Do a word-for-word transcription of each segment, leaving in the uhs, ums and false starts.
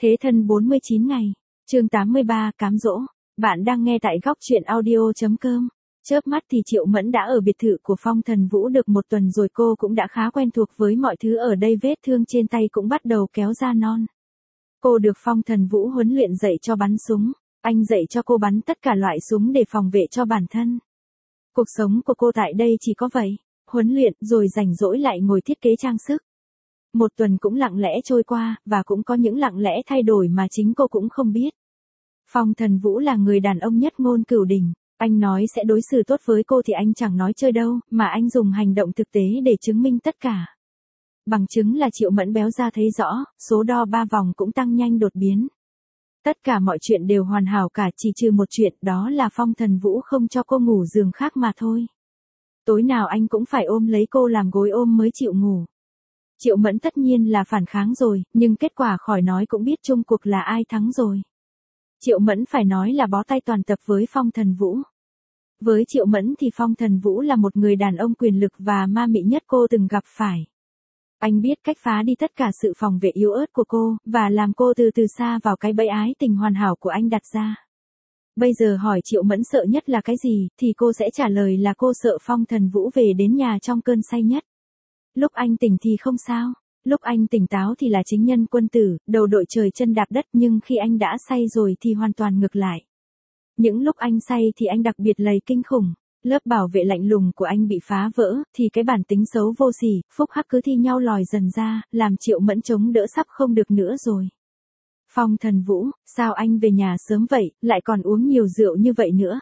Thế thân bốn mươi chín ngày. Chương tám mươi ba, cám dỗ. Bạn đang nghe tại góc truyện audio chấm com. Chớp mắt thì Triệu Mẫn đã ở biệt thự của Phong Thần Vũ được một tuần rồi, cô cũng đã khá quen thuộc với mọi thứ ở đây, vết thương trên tay cũng bắt đầu kéo ra non. Cô được Phong Thần Vũ huấn luyện dạy cho bắn súng, anh dạy cho cô bắn tất cả loại súng để phòng vệ cho bản thân. Cuộc sống của cô tại đây chỉ có vậy, huấn luyện rồi rảnh rỗi lại ngồi thiết kế trang sức. Một tuần cũng lặng lẽ trôi qua, và cũng có những lặng lẽ thay đổi mà chính cô cũng không biết. Phong Thần Vũ là người đàn ông nhất ngôn cửu đỉnh, anh nói sẽ đối xử tốt với cô thì anh chẳng nói chơi đâu, mà anh dùng hành động thực tế để chứng minh tất cả. Bằng chứng là Triệu Mẫn béo ra thấy rõ, số đo ba vòng cũng tăng nhanh đột biến. Tất cả mọi chuyện đều hoàn hảo cả, chỉ trừ một chuyện, đó là Phong Thần Vũ không cho cô ngủ giường khác mà thôi. Tối nào anh cũng phải ôm lấy cô làm gối ôm mới chịu ngủ. Triệu Mẫn tất nhiên là phản kháng rồi, nhưng kết quả khỏi nói cũng biết chung cuộc là ai thắng rồi. Triệu Mẫn phải nói là bó tay toàn tập với Phong Thần Vũ. Với Triệu Mẫn thì Phong Thần Vũ là một người đàn ông quyền lực và ma mị nhất cô từng gặp phải. Anh biết cách phá đi tất cả sự phòng vệ yếu ớt của cô, và làm cô từ từ xa vào cái bẫy ái tình hoàn hảo của anh đặt ra. Bây giờ hỏi Triệu Mẫn sợ nhất là cái gì, thì cô sẽ trả lời là cô sợ Phong Thần Vũ về đến nhà trong cơn say nhất. Lúc anh tỉnh thì không sao, lúc anh tỉnh táo thì là chính nhân quân tử, đầu đội trời chân đạp đất, nhưng khi anh đã say rồi thì hoàn toàn ngược lại. Những lúc anh say thì anh đặc biệt lầy kinh khủng, lớp bảo vệ lạnh lùng của anh bị phá vỡ, thì cái bản tính xấu vô sỉ, phúc hắc cứ thi nhau lòi dần ra, làm Triệu Mẫn chống đỡ sắp không được nữa rồi. Phong Thần Vũ, sao anh về nhà sớm vậy, lại còn uống nhiều rượu như vậy nữa?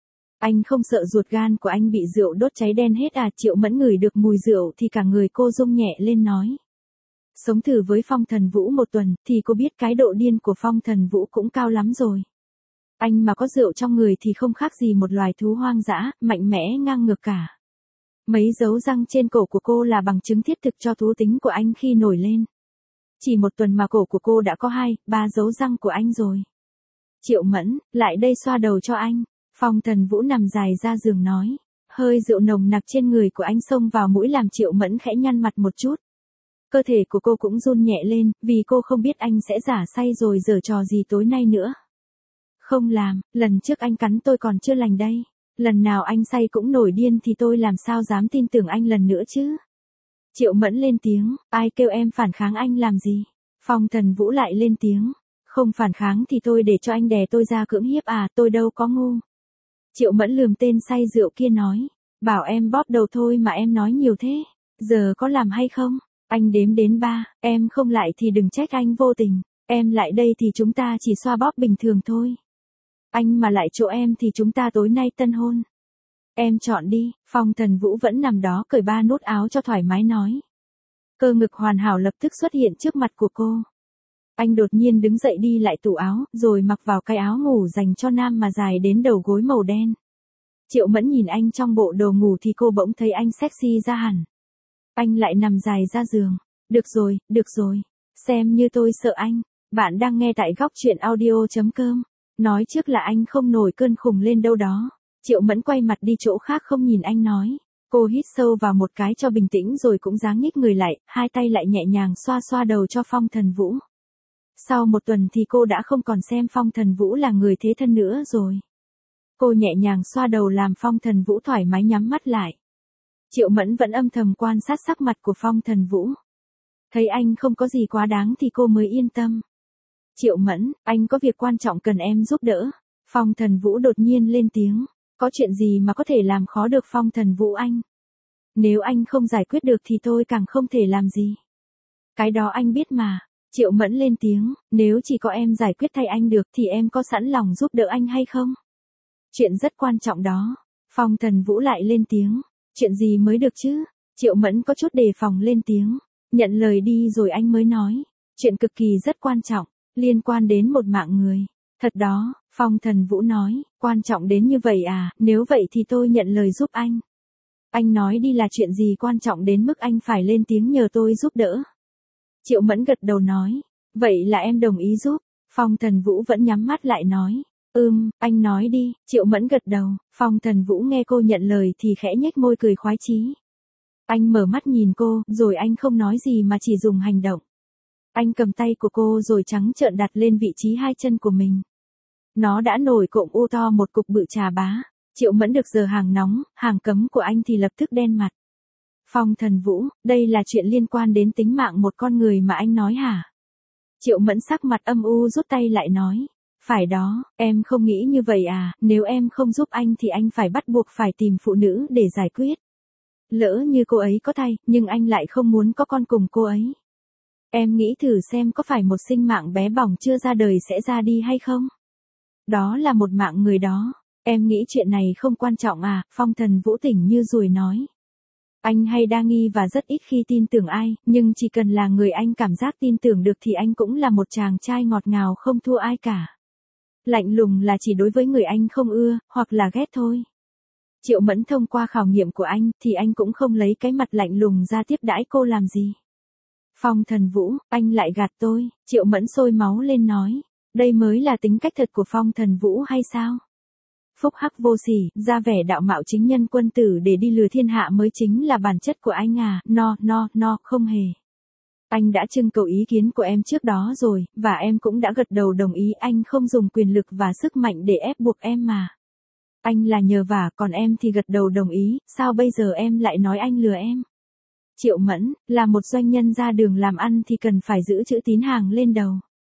Anh không sợ ruột gan của anh bị rượu đốt cháy đen hết à? Triệu Mẫn ngửi được mùi rượu thì cả người cô rung nhẹ lên nói. Sống thử với Phong Thần Vũ một tuần, thì cô biết cái độ điên của Phong Thần Vũ cũng cao lắm rồi. Anh mà có rượu trong người thì không khác gì một loài thú hoang dã, mạnh mẽ ngang ngược cả. Mấy dấu răng trên cổ của cô là bằng chứng thiết thực cho thú tính của anh khi nổi lên. Chỉ một tuần mà cổ của cô đã có hai, ba dấu răng của anh rồi. Triệu Mẫn, lại đây xoa đầu cho anh. Phong Thần Vũ nằm dài ra giường nói. Hơi rượu nồng nặc trên người của anh xông vào mũi làm Triệu Mẫn khẽ nhăn mặt một chút. Cơ thể của cô cũng run nhẹ lên, vì cô không biết anh sẽ giả say rồi giở trò gì tối nay nữa. Không làm, lần trước anh cắn tôi còn chưa lành đây. Lần nào anh say cũng nổi điên thì tôi làm sao dám tin tưởng anh lần nữa chứ. Triệu Mẫn lên tiếng, ai kêu em phản kháng anh làm gì? Phong Thần Vũ lại lên tiếng, không phản kháng thì tôi để cho anh đè tôi ra cưỡng hiếp à, tôi đâu có ngu. Triệu Mẫn lườm tên say rượu kia nói, bảo em bóp đầu thôi mà em nói nhiều thế, giờ có làm hay không? Anh đếm đến ba, em không lại thì đừng trách anh vô tình, em lại đây thì chúng ta chỉ xoa bóp bình thường thôi. Anh mà lại chỗ em thì chúng ta tối nay tân hôn. Em chọn đi. Phong Thần Vũ vẫn nằm đó cởi ba nút áo cho thoải mái nói. Cơ ngực hoàn hảo lập tức xuất hiện trước mặt của cô. Anh đột nhiên đứng dậy đi lại tủ áo, rồi mặc vào cái áo ngủ dành cho nam mà dài đến đầu gối màu đen. Triệu Mẫn nhìn anh trong bộ đồ ngủ thì cô bỗng thấy anh sexy ra hẳn. Anh lại nằm dài ra giường. Được rồi, được rồi. Xem như tôi sợ anh. Bạn đang nghe tại góc truyện audio chấm com. Nói trước là anh không nổi cơn khùng lên đâu đó. Triệu Mẫn quay mặt đi chỗ khác không nhìn anh nói. Cô hít sâu vào một cái cho bình tĩnh rồi cũng dáng nhích người lại, hai tay lại nhẹ nhàng xoa xoa đầu cho Phong Thần Vũ. Sau một tuần thì cô đã không còn xem Phong Thần Vũ là người thế thân nữa rồi. Cô nhẹ nhàng xoa đầu làm Phong Thần Vũ thoải mái nhắm mắt lại. Triệu Mẫn vẫn âm thầm quan sát sắc mặt của Phong Thần Vũ. Thấy anh không có gì quá đáng thì cô mới yên tâm. Triệu Mẫn, anh có việc quan trọng cần em giúp đỡ. Phong Thần Vũ đột nhiên lên tiếng. Có chuyện gì mà có thể làm khó được Phong Thần Vũ anh? Nếu anh không giải quyết được thì tôi càng không thể làm gì. Cái đó anh biết mà. Triệu Mẫn lên tiếng, nếu chỉ có em giải quyết thay anh được thì em có sẵn lòng giúp đỡ anh hay không? Chuyện rất quan trọng đó. Phong Thần Vũ lại lên tiếng. Chuyện gì mới được chứ? Triệu Mẫn có chút đề phòng lên tiếng. Nhận lời đi rồi anh mới nói. Chuyện cực kỳ rất quan trọng, liên quan đến một mạng người. Thật đó, Phong Thần Vũ nói, quan trọng đến như vậy à, nếu vậy thì tôi nhận lời giúp anh. Anh nói đi là chuyện gì quan trọng đến mức anh phải lên tiếng nhờ tôi giúp đỡ. Triệu Mẫn gật đầu nói, vậy là em đồng ý giúp. Phong Thần Vũ vẫn nhắm mắt lại nói, ừm, anh nói đi. Triệu Mẫn gật đầu, Phong Thần Vũ nghe cô nhận lời thì khẽ nhếch môi cười khoái chí. Anh mở mắt nhìn cô, rồi anh không nói gì mà chỉ dùng hành động. Anh cầm tay của cô rồi trắng trợn đặt lên vị trí hai chân của mình. Nó đã nổi cộm u to một cục bự trà bá. Triệu Mẫn được giờ hàng nóng, hàng cấm của anh thì lập tức đen mặt. Phong Thần Vũ, đây là chuyện liên quan đến tính mạng một con người mà anh nói hả? Triệu Mẫn sắc mặt âm u rút tay lại nói. Phải đó, em không nghĩ như vậy à, nếu em không giúp anh thì anh phải bắt buộc phải tìm phụ nữ để giải quyết. Lỡ như cô ấy có thai, nhưng anh lại không muốn có con cùng cô ấy. Em nghĩ thử xem có phải một sinh mạng bé bỏng chưa ra đời sẽ ra đi hay không? Đó là một mạng người đó. Em nghĩ chuyện này không quan trọng à, Phong Thần Vũ tỉnh như ruồi nói. Anh hay đa nghi và rất ít khi tin tưởng ai, nhưng chỉ cần là người anh cảm giác tin tưởng được thì anh cũng là một chàng trai ngọt ngào không thua ai cả. Lạnh lùng là chỉ đối với người anh không ưa, hoặc là ghét thôi. Triệu Mẫn thông qua khảo nghiệm của anh, thì anh cũng không lấy cái mặt lạnh lùng ra tiếp đãi cô làm gì. Phong Thần Vũ, anh lại gạt tôi, Triệu Mẫn sôi máu lên nói. Đây mới là tính cách thật của Phong Thần Vũ hay sao? Phúc hắc vô sỉ, ra vẻ đạo mạo chính nhân quân tử để đi lừa thiên hạ mới chính là bản chất của anh à, no, no, no, không hề. Anh đã trưng cầu ý kiến của em trước đó rồi, và em cũng đã gật đầu đồng ý, anh không dùng quyền lực và sức mạnh để ép buộc em mà. Anh là nhờ vả, còn em thì gật đầu đồng ý, sao bây giờ em lại nói anh lừa em? Triệu Mẫn, là một doanh nhân ra đường làm ăn thì cần phải giữ chữ tín hàng lên đầu.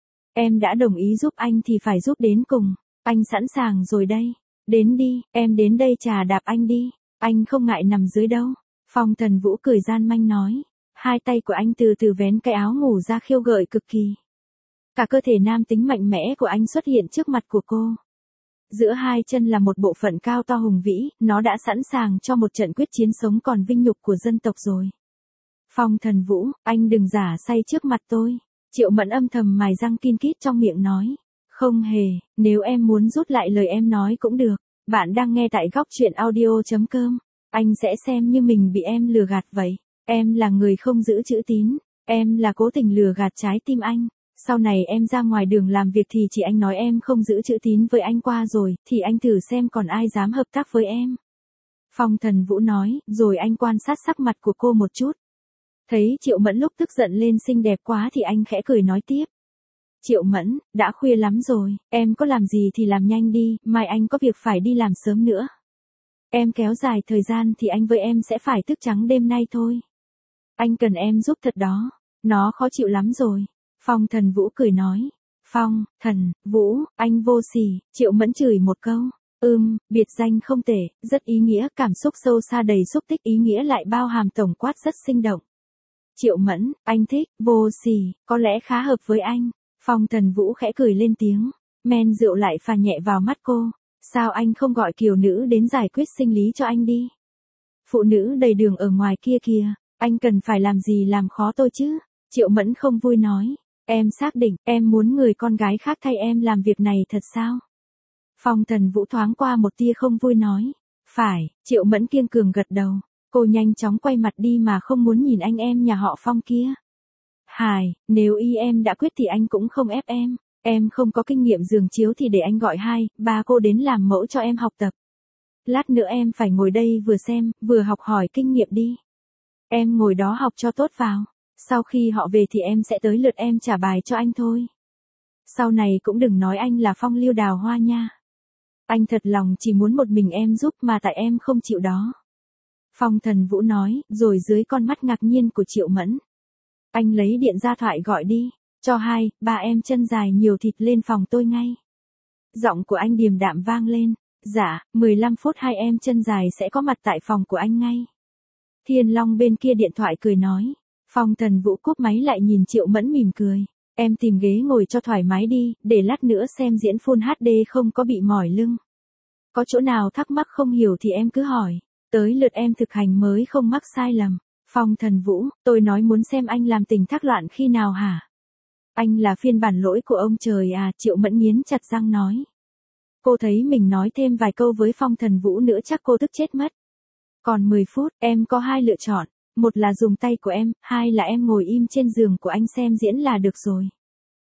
Em đã đồng ý giúp anh thì phải giúp đến cùng, anh sẵn sàng rồi đây. Đến đi, em đến đây trà đạp anh đi, anh không ngại nằm dưới đâu. Phong Thần Vũ cười gian manh nói. Hai tay của anh từ từ vén cái áo ngủ ra khiêu gợi cực kỳ. Cả cơ thể nam tính mạnh mẽ của anh xuất hiện trước mặt của cô. Giữa hai chân là một bộ phận cao to hùng vĩ, nó đã sẵn sàng cho một trận quyết chiến sống còn vinh nhục của dân tộc rồi. Phong Thần Vũ, anh đừng giả say trước mặt tôi. Triệu Mẫn âm thầm mài răng kin kít trong miệng nói. Không hề, nếu em muốn rút lại lời em nói cũng được. Bạn đang nghe tại góc truyện audio chấm com. Anh sẽ xem như mình bị em lừa gạt vậy. Em là người không giữ chữ tín. Em là cố tình lừa gạt trái tim anh. Sau này em ra ngoài đường làm việc thì chỉ anh nói em không giữ chữ tín với anh qua rồi, thì anh thử xem còn ai dám hợp tác với em. Phong Thần Vũ nói, rồi anh quan sát sắc mặt của cô một chút. Thấy Triệu Mẫn lúc tức giận lên xinh đẹp quá thì anh khẽ cười nói tiếp. Triệu Mẫn, đã khuya lắm rồi, em có làm gì thì làm nhanh đi, mai anh có việc phải đi làm sớm nữa. Em kéo dài thời gian thì anh với em sẽ phải thức trắng đêm nay thôi. Anh cần em giúp thật đó, nó khó chịu lắm rồi. Phong Thần Vũ cười nói. Phong, Thần, Vũ, anh vô sỉ, Triệu Mẫn chửi một câu. Ừm, biệt danh không tệ, rất ý nghĩa, cảm xúc sâu xa đầy xúc tích ý nghĩa lại bao hàm tổng quát rất sinh động. Triệu Mẫn, anh thích, vô sỉ, có lẽ khá hợp với anh. Phong Thần Vũ khẽ cười lên tiếng, men rượu lại phà nhẹ vào mắt cô. Sao anh không gọi kiều nữ đến giải quyết sinh lý cho anh đi? Phụ nữ đầy đường ở ngoài kia kìa, anh cần phải làm gì làm khó tôi chứ? Triệu Mẫn không vui nói, em xác định em muốn người con gái khác thay em làm việc này thật sao? Phong Thần Vũ thoáng qua một tia không vui nói, phải, Triệu Mẫn kiên cường gật đầu, cô nhanh chóng quay mặt đi mà không muốn nhìn anh em nhà họ Phong kia. Hài, nếu y em đã quyết thì anh cũng không ép em, em không có kinh nghiệm giường chiếu thì để anh gọi hai, ba cô đến làm mẫu cho em học tập. Lát nữa em phải ngồi đây vừa xem, vừa học hỏi kinh nghiệm đi. Em ngồi đó học cho tốt vào, sau khi họ về thì em sẽ tới lượt em trả bài cho anh thôi. Sau này cũng đừng nói anh là Phong Lưu Đào Hoa nha. Anh thật lòng chỉ muốn một mình em giúp mà tại em không chịu đó. Phong Thần Vũ nói, rồi dưới con mắt ngạc nhiên của Triệu Mẫn. Anh lấy điện ra thoại gọi đi, cho hai, ba em chân dài nhiều thịt lên phòng tôi ngay. Giọng của anh điềm đạm vang lên, dạ, mười lăm phút hai em chân dài sẽ có mặt tại phòng của anh ngay. Thiên Long bên kia điện thoại cười nói, Phong Thần Vũ cúp máy lại nhìn Triệu Mẫn mỉm cười, em tìm ghế ngồi cho thoải mái đi, để lát nữa xem diễn Full hát đê không có bị mỏi lưng. Có chỗ nào thắc mắc không hiểu thì em cứ hỏi, tới lượt em thực hành mới không mắc sai lầm. Phong Thần Vũ, tôi nói muốn xem anh làm tình thác loạn khi nào hả? Anh là phiên bản lỗi của ông trời à, Triệu Mẫn nghiến chặt răng nói. Cô thấy mình nói thêm vài câu với Phong Thần Vũ nữa chắc cô tức chết mất. Còn mười phút, em có hai lựa chọn, một là dùng tay của em, hai là em ngồi im trên giường của anh xem diễn là được rồi.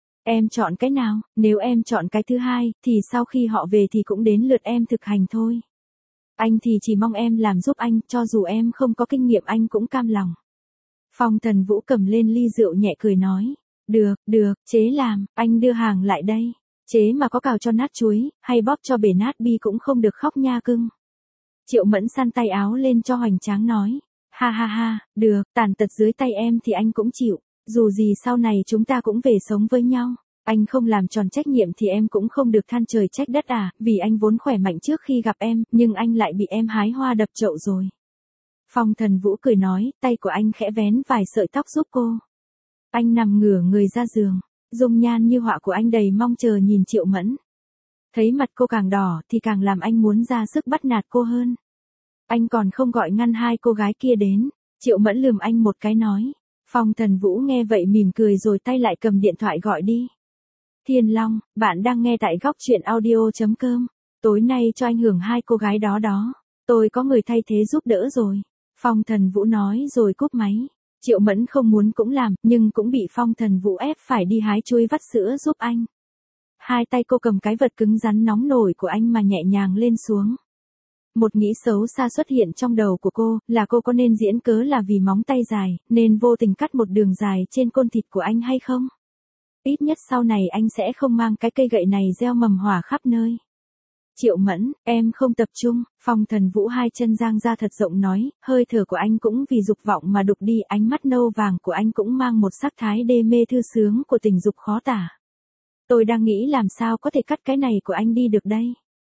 Em chọn cái nào, nếu em chọn cái thứ hai, thì sau khi họ về thì cũng đến lượt em thực hành thôi. Anh thì chỉ mong em làm giúp anh, cho dù em không có kinh nghiệm anh cũng cam lòng. Phong Thần Vũ cầm lên ly rượu nhẹ cười nói, Được, được, chế làm, anh đưa hàng lại đây. Chế mà có cào cho nát chuối, hay bóp cho bể nát bi cũng không được khóc nha cưng. Triệu Mẫn săn tay áo lên cho hoành tráng nói. Ha ha ha, được, tàn tật dưới tay em thì anh cũng chịu. Dù gì sau này chúng ta cũng về sống với nhau. Anh không làm tròn trách nhiệm thì em cũng không được than trời trách đất à, vì anh vốn khỏe mạnh trước khi gặp em, nhưng anh lại bị em hái hoa đập chậu rồi. Phong Thần Vũ cười nói, tay của anh khẽ vén vài sợi tóc giúp cô. Anh nằm ngửa người ra giường, dung nhan như họa của anh đầy mong chờ nhìn Triệu Mẫn. Thấy mặt cô càng đỏ thì càng làm anh muốn ra sức bắt nạt cô hơn. Anh còn không gọi ngăn hai cô gái kia đến. Triệu Mẫn lườm anh một cái nói. Phong Thần Vũ nghe vậy mỉm cười rồi tay lại cầm điện thoại gọi đi. Thiên Long, bạn đang nghe tại góc truyện audio.com. Tối nay cho anh hưởng hai cô gái đó đó. Tôi có người thay thế giúp đỡ rồi. Phong Thần Vũ nói rồi cúp máy. Triệu Mẫn không muốn cũng làm, nhưng cũng bị Phong Thần Vũ ép phải đi hái chuối vắt sữa giúp anh. Hai tay cô cầm cái vật cứng rắn nóng nổi của anh mà nhẹ nhàng lên xuống. Một nghĩ xấu xa xuất hiện trong đầu của cô, là cô có nên diễn cớ là vì móng tay dài, nên vô tình cắt một đường dài trên côn thịt của anh hay không? Ít nhất sau này anh sẽ không mang cái cây gậy này gieo mầm hỏa khắp nơi. Triệu Mẫn, em không tập trung. Phong Thần Vũ hai chân giang ra thật rộng nói, hơi thở của anh cũng vì dục vọng mà đục đi, ánh mắt nâu vàng của anh cũng mang một sắc thái đê mê thư sướng của tình dục khó tả. Tôi đang nghĩ làm sao có thể cắt cái này của anh đi được đây.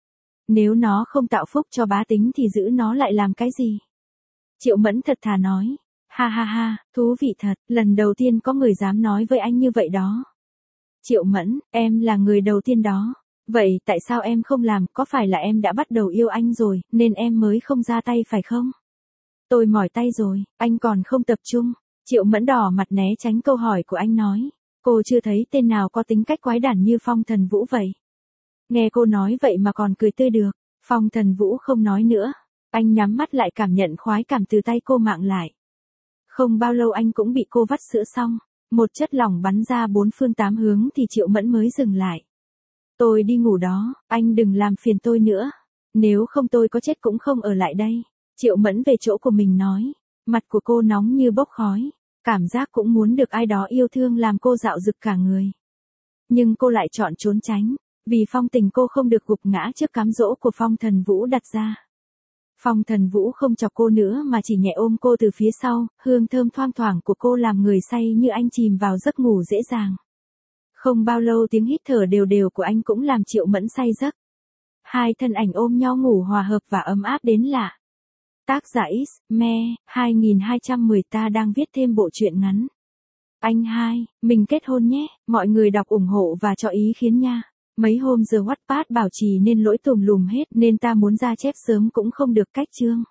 Nếu nó không tạo phúc cho bá tính thì giữ nó lại làm cái gì? Triệu Mẫn thật thà nói. Ha ha ha, thú vị thật, lần đầu tiên có người dám nói với anh như vậy đó. Triệu Mẫn, em là người đầu tiên đó. Vậy tại sao em không làm, có phải là em đã bắt đầu yêu anh rồi, nên em mới không ra tay phải không? Tôi mỏi tay rồi, anh còn không tập trung. Triệu Mẫn đỏ mặt né tránh câu hỏi của anh nói. Cô chưa thấy tên nào có tính cách quái đản như Phong Thần Vũ vậy. Nghe cô nói vậy mà còn cười tươi được. Phong Thần Vũ không nói nữa. Anh nhắm mắt lại cảm nhận khoái cảm từ tay cô mạng lại. Không bao lâu anh cũng bị cô vắt sữa xong. Một chất lỏng bắn ra bốn phương tám hướng thì Triệu Mẫn mới dừng lại. Tôi đi ngủ đó, anh đừng làm phiền tôi nữa. Nếu không tôi có chết cũng không ở lại đây. Triệu Mẫn về chỗ của mình nói. Mặt của cô nóng như bốc khói. Cảm giác cũng muốn được ai đó yêu thương làm cô dạo dực cả người. Nhưng cô lại chọn trốn tránh. Vì phong tình cô không được gục ngã trước cám dỗ của Phong Thần Vũ đặt ra. Phong Thần Vũ không chọc cô nữa mà chỉ nhẹ ôm cô từ phía sau, hương thơm thoang thoảng của cô làm người say như anh chìm vào giấc ngủ dễ dàng. Không bao lâu tiếng hít thở đều đều của anh cũng làm Triệu Mẫn say giấc. Hai thân ảnh ôm nhau ngủ hòa hợp và ấm áp đến lạ. Tác giả X, Me, hai nghìn hai trăm mười ta đang viết thêm bộ truyện ngắn. Anh hai, mình kết hôn nhé, mọi người đọc ủng hộ và cho ý kiến nha. Mấy hôm giờ Wattpad bảo trì nên lỗi tùm lùm hết nên ta muốn ra chép sớm cũng không được cách chương.